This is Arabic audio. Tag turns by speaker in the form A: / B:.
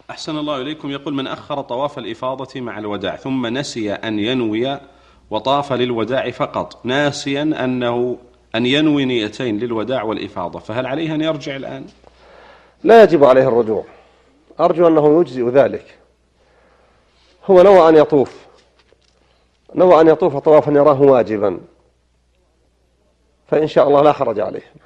A: أحسن الله إليكم. يقول: من أخر طواف الإفاضة مع الوداع ثم نسي أن ينوي وطاف للوداع فقط، ناسيا أن ينوي نيتين للوداع والإفاضة، فهل عليه أن يرجع الآن؟
B: لا يجب عليه الرجوع، أرجو أنه يجزئ ذلك. هو نوى أن يطوف طوافا يراه واجبا، فإن شاء الله لا حرج عليه.